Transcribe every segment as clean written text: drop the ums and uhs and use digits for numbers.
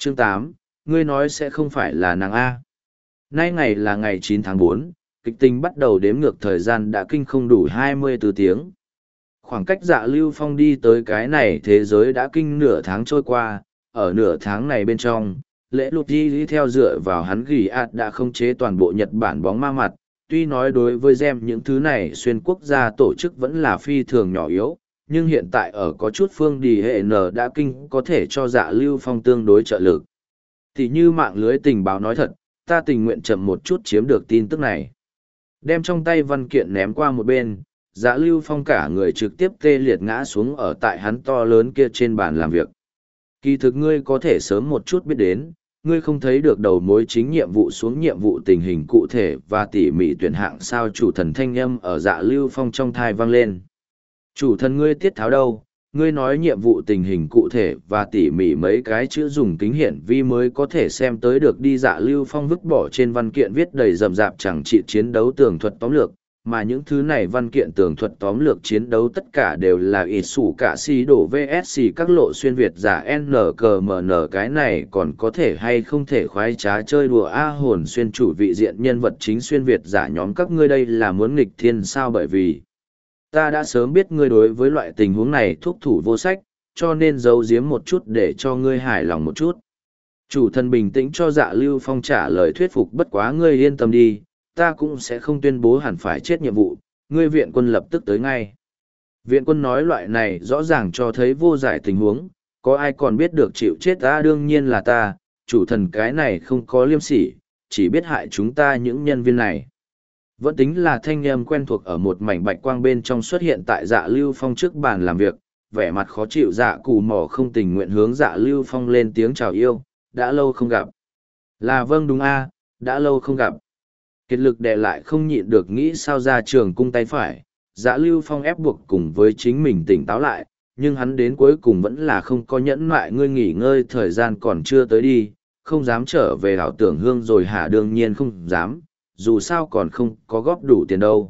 Chương 8, ngươi nói sẽ không phải là nàng A. Nay ngày là ngày 9 tháng 4, kịch tính bắt đầu đếm ngược thời gian đã kinh không đủ 24 tiếng. Khoảng cách Dạ Lưu Phong đi tới cái này thế giới đã kinh nửa tháng trôi qua, ở nửa tháng này bên trong, lễ lụt đi theo dựa vào hắn ghi ạt đã khống chế toàn bộ Nhật Bản bóng ma mặt. Tuy nói đối với gem những thứ này xuyên quốc gia tổ chức vẫn là phi thường nhỏ yếu, nhưng hiện tại ở có chút phương đi hệ n đã kinh có thể cho Dạ Lưu Phong tương đối trợ lực. Thì như mạng lưới tình báo nói thật, ta tình nguyện chậm một chút chiếm được tin tức này. Đem trong tay văn kiện ném qua một bên, Dạ Lưu Phong cả người trực tiếp tê liệt ngã xuống ở tại hắn to lớn kia trên bàn làm việc. Kỳ thực ngươi có thể sớm một chút biết đến, ngươi không thấy được đầu mối chính nhiệm vụ xuống nhiệm vụ tình hình cụ thể và tỉ mỉ tuyển hạng sao chủ thần thanh âm ở Dạ Lưu Phong trong thai vang lên. Chủ thần ngươi tiết tháo đâu, ngươi nói nhiệm vụ tình hình cụ thể và tỉ mỉ mấy cái chữ dùng kính hiển vi mới có thể xem tới được đi. Dạ Lưu Phong vứt bỏ trên văn kiện viết đầy rậm rạp chẳng trị chiến đấu tường thuật tóm lược, mà những thứ này văn kiện tường thuật tóm lược chiến đấu tất cả đều là ít sủ cả si đổ vsc các lộ xuyên Việt giả NCMN. Cái này còn có thể hay không thể khoái trá chơi đùa A hồn xuyên chủ vị diện nhân vật chính xuyên Việt giả nhóm các ngươi đây là muốn nghịch thiên sao, bởi vì ta đã sớm biết ngươi đối với loại tình huống này thúc thủ vô sách, cho nên giấu giếm một chút để cho ngươi hài lòng một chút. Chủ thần bình tĩnh cho Dạ Lưu Phong trả lời thuyết phục, bất quá ngươi yên tâm đi, ta cũng sẽ không tuyên bố hẳn phải chết nhiệm vụ, ngươi viện quân lập tức tới ngay. Viện quân nói loại này rõ ràng cho thấy vô giải tình huống, có ai còn biết được chịu chết ta, đương nhiên là ta, chủ thần cái này không có liêm sỉ, chỉ biết hại chúng ta những nhân viên này. Vẫn tính là thanh âm quen thuộc ở một mảnh bạch quang bên trong xuất hiện tại Dạ Lưu Phong trước bàn làm việc, vẻ mặt khó chịu Dạ Cù Mỏ không tình nguyện hướng Dạ Lưu Phong lên tiếng chào yêu, đã lâu không gặp. Là vâng đúng a, đã lâu không gặp. Kiệt lực đè lại không nhịn được nghĩ sao ra trường cung tay phải, Dạ Lưu Phong ép buộc cùng với chính mình tỉnh táo lại, nhưng hắn đến cuối cùng vẫn là không có nhẫn nại, ngươi nghỉ ngơi thời gian còn chưa tới đi, không dám trở về ảo tưởng hương rồi hả, đương nhiên không dám, dù sao còn không có góp đủ tiền đâu.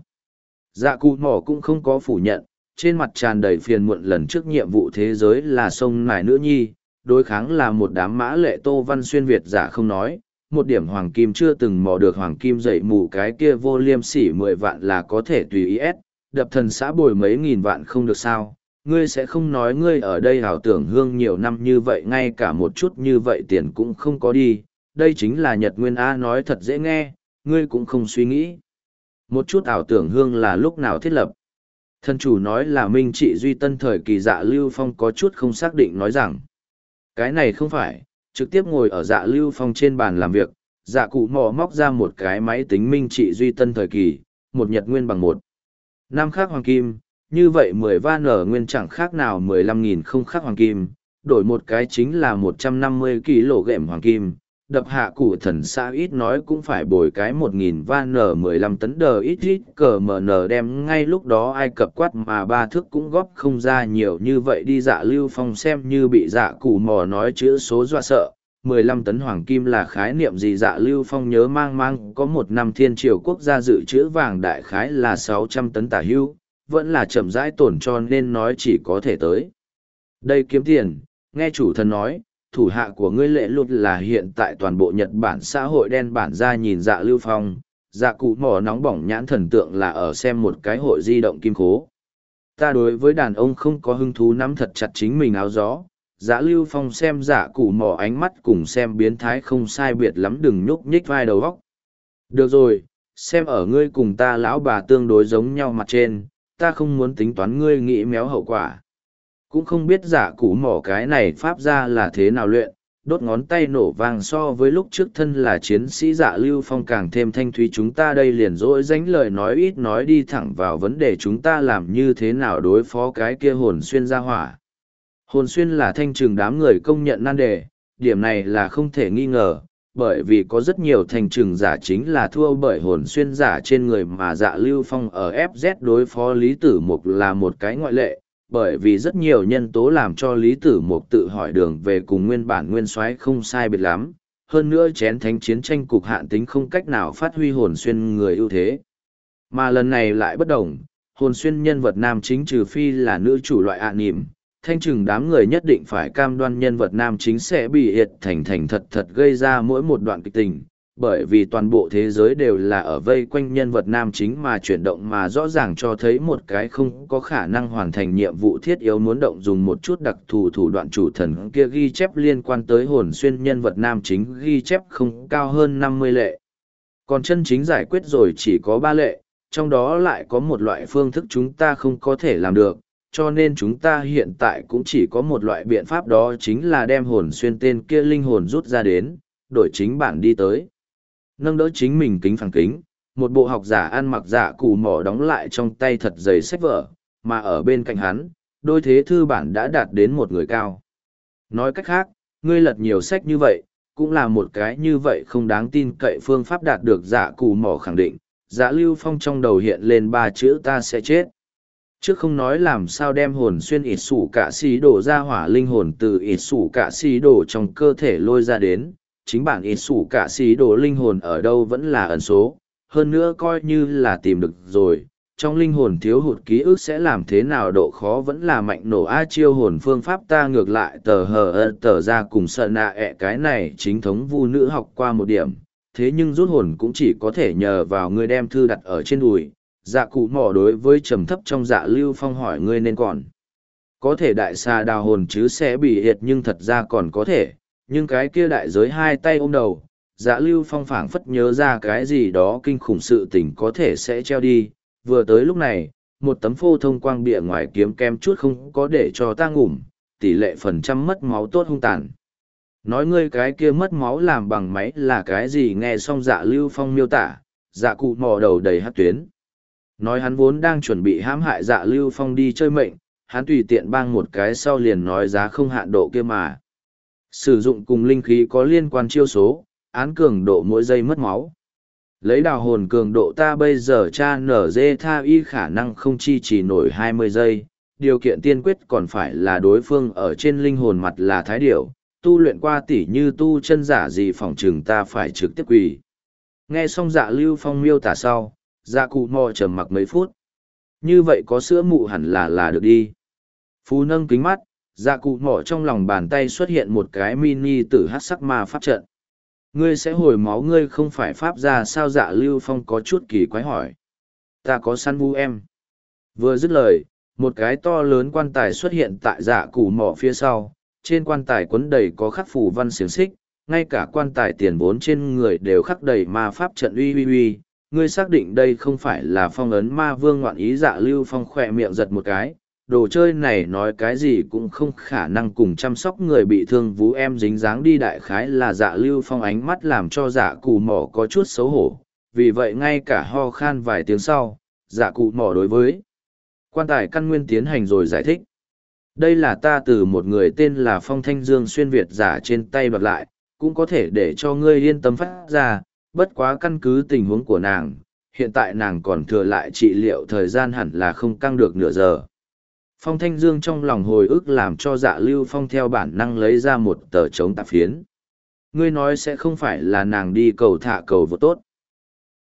Dạ Cù Mỏ cũng không có phủ nhận, trên mặt tràn đầy phiền muộn, lần trước nhiệm vụ thế giới là sông nải nữ nhi, đối kháng là một đám mã lệ Tô Văn xuyên Việt giả không nói, một điểm hoàng kim chưa từng mò được hoàng kim dậy mù cái kia vô liêm sỉ 10 vạn là có thể tùy ý ép, đập thần xã bồi mấy nghìn vạn không được sao, ngươi sẽ không nói ngươi ở đây ảo tưởng hương nhiều năm như vậy ngay cả một chút như vậy tiền cũng không có đi, đây chính là Nhật Nguyên A, nói thật dễ nghe, ngươi cũng không suy nghĩ. Một chút ảo tưởng hương là lúc nào thiết lập? Thân chủ nói là Minh Trị Duy Tân thời kỳ. Dạ Lưu Phong có chút không xác định nói rằng, cái này không phải, trực tiếp ngồi ở Dạ Lưu Phong trên bàn làm việc, Dạ Cụ Mò móc ra một cái máy tính Minh Trị Duy Tân thời kỳ, một Nhật Nguyên bằng một năm khác hoàng kim, như vậy 10 van ở nguyên chẳng khác nào 15.000 không khác hoàng kim, đổi một cái chính là 150 kg hoàng kim. Đập hạ cụ thần xã ít nói cũng phải bồi cái 1.000 van nở 15 tấn đờ ít ít cờ mờ nở đem ngay lúc đó Ai Cập quát mà ba thước cũng góp không ra nhiều như vậy đi. Dạ Lưu Phong xem như bị Dạ Cụ Mò nói chữ số dọa sợ, 15 tấn hoàng kim là khái niệm gì? Dạ Lưu Phong nhớ mang có một năm thiên triều quốc gia dự trữ vàng đại khái là 600 tấn tả hữu, vẫn là chậm rãi tổn cho nên nói chỉ có thể tới đây kiếm tiền. Nghe chủ thần nói, thủ hạ của ngươi lệ lụt là hiện tại toàn bộ Nhật Bản xã hội đen bản ra nhìn Dạ Lưu Phong, Dạ Cụ Mỏ nóng bỏng nhãn thần tượng là ở xem một cái hội di động kim khố. Ta đối với đàn ông không có hứng thú, nắm thật chặt chính mình áo gió. Dạ Lưu Phong xem Dạ Cụ Mỏ ánh mắt cùng xem biến thái không sai biệt lắm, đừng nhúc nhích vai đầu góc. Được rồi, xem ở ngươi cùng ta lão bà tương đối giống nhau mặt trên, ta không muốn tính toán ngươi nghĩ méo hậu quả. Cũng không biết Dạ Cụ Mỏ cái này pháp ra là thế nào luyện, đốt ngón tay nổ vang so với lúc trước thân là chiến sĩ Dạ Lưu Phong càng thêm thanh thúy. Chúng ta đây liền dỗi dánh lời nói ít nói đi thẳng vào vấn đề, chúng ta làm như thế nào đối phó cái kia hồn xuyên ra hỏa. Hồn xuyên là thanh trừng đám người công nhận nan đề, điểm này là không thể nghi ngờ, bởi vì có rất nhiều thanh trừng giả chính là thua bởi hồn xuyên giả trên người, mà Dạ Lưu Phong ở FZ đối phó Lý Tử Mục là một cái ngoại lệ, bởi vì rất nhiều nhân tố làm cho Lý Tử Mục tự hỏi đường về cùng nguyên bản nguyên soái không sai biệt lắm, hơn nữa chén thánh chiến tranh cục hạn tính không cách nào phát huy hồn xuyên người ưu thế. Mà lần này lại bất đồng, hồn xuyên nhân vật nam chính trừ phi là nữ chủ loại ạ nỉm, thanh trừng đám người nhất định phải cam đoan nhân vật nam chính sẽ bị hiệt thành thật thật gây ra mỗi một đoạn kịch tình, bởi vì toàn bộ thế giới đều là ở vây quanh nhân vật nam chính mà chuyển động, mà rõ ràng cho thấy một cái không có khả năng hoàn thành nhiệm vụ thiết yếu muốn động dùng một chút đặc thù thủ đoạn. Chủ thần kia ghi chép liên quan tới hồn xuyên nhân vật nam chính ghi chép không cao hơn 50 lệ. Còn chân chính giải quyết rồi chỉ có 3 lệ, trong đó lại có một loại phương thức chúng ta không có thể làm được, cho nên chúng ta hiện tại cũng chỉ có một loại biện pháp, đó chính là đem hồn xuyên tên kia linh hồn rút ra đến, đổi chính bản đi tới. Nâng đỡ chính mình kính phản kính, một bộ học giả ăn mặc dạ cụ mỏ đóng lại trong tay thật dày sách vở, mà ở bên cạnh hắn, đôi thế thư bản đã đạt đến một người cao. Nói cách khác, ngươi lật nhiều sách như vậy, cũng là một cái như vậy không đáng tin cậy phương pháp đạt được dạ cụ mỏ khẳng định. Dạ Lưu Phong trong đầu hiện lên 3 chữ ta sẽ chết. Trước không nói làm sao đem hồn xuyên ít sủ cả xí đổ ra hỏa linh hồn từ ít sủ cả xí đổ trong cơ thể lôi ra đến, chính bản ít sủ cả xí đổ linh hồn ở đâu vẫn là ẩn số, hơn nữa coi như là tìm được rồi, trong linh hồn thiếu hụt ký ức sẽ làm thế nào, độ khó vẫn là mạnh nổ a chiêu hồn phương pháp ta ngược lại tờ ra cùng sợ nạ cái này chính thống vu nữ học qua một điểm, thế nhưng rút hồn cũng chỉ có thể nhờ vào ngươi đem thư đặt ở trên đùi. Dạ cụ mỏ đối với trầm thấp trong Dạ Lưu Phong hỏi ngươi nên còn có thể đại xà đào hồn chứ sẽ bị hiệt, nhưng thật ra còn có thể, nhưng cái kia đại giới hai tay ôm đầu. Dạ Lưu Phong phảng phất nhớ ra cái gì đó kinh khủng sự tình có thể sẽ treo đi. Vừa tới lúc này, một tấm phô thông quang bìa ngoài kiếm kem chút không có để cho ta ngủm, tỷ lệ phần trăm mất máu tốt hung tàn. Nói ngươi cái kia mất máu làm bằng máy là cái gì? Nghe xong Dạ Lưu Phong miêu tả, dạ cụ mò đầu đầy hát tuyến. Nói hắn vốn đang chuẩn bị hãm hại Dạ Lưu Phong đi chơi mệnh, hắn tùy tiện bang một cái sau liền nói giá không hạn độ kia mà. Sử dụng cùng linh khí có liên quan chiêu số, án cường độ mỗi giây mất máu. Lấy đào hồn cường độ ta bây giờ cha nở dê tha y khả năng không chi chỉ nổi 20 giây, điều kiện tiên quyết còn phải là đối phương ở trên linh hồn mặt là thái điểu, tu luyện qua tỉ như tu chân giả gì phỏng chừng ta phải trực tiếp quỳ. Nghe xong Dạ Lưu Phong miêu tả sau, dạ cụ mò trầm mặc mấy phút. Như vậy có sữa mụ hẳn là được đi. Phú nâng kính mắt, dạ cụ mò trong lòng bàn tay xuất hiện một cái mini tử hát sắc ma pháp trận. Ngươi sẽ hồi máu, ngươi không phải pháp ra sao? Dạ Lưu Phong có chút kỳ quái hỏi. Ta có săn vu em. Vừa dứt lời, một cái to lớn quan tài xuất hiện tại dạ cụ mò phía sau. Trên quan tài quấn đầy có khắc phù văn xiềng xích, ngay cả quan tài tiền vốn trên người đều khắc đầy ma pháp trận uy. Ngươi xác định đây không phải là phong ấn ma vương ngoạn ý? Dạ Lưu Phong khỏe miệng giật một cái, đồ chơi này nói cái gì cũng không khả năng cùng chăm sóc người bị thương vú em dính dáng đi. Đại khái là Dạ Lưu Phong ánh mắt làm cho dạ cụ mỏ có chút xấu hổ, vì vậy ngay cả ho khan vài tiếng sau, dạ cụ mỏ đối với quan tài căn nguyên tiến hành rồi giải thích. Đây là ta từ một người tên là Phong Thanh Dương xuyên Việt giả trên tay đoạt lại, cũng có thể để cho ngươi yên tâm phát ra, bất quá căn cứ tình huống của nàng, hiện tại nàng còn thừa lại trị liệu thời gian hẳn là không căng được nửa giờ. Phong Thanh Dương trong lòng hồi ức làm cho Dạ Lưu Phong theo bản năng lấy ra một tờ chống tạp phiến. Ngươi nói sẽ không phải là nàng đi cầu thả cầu vô tốt.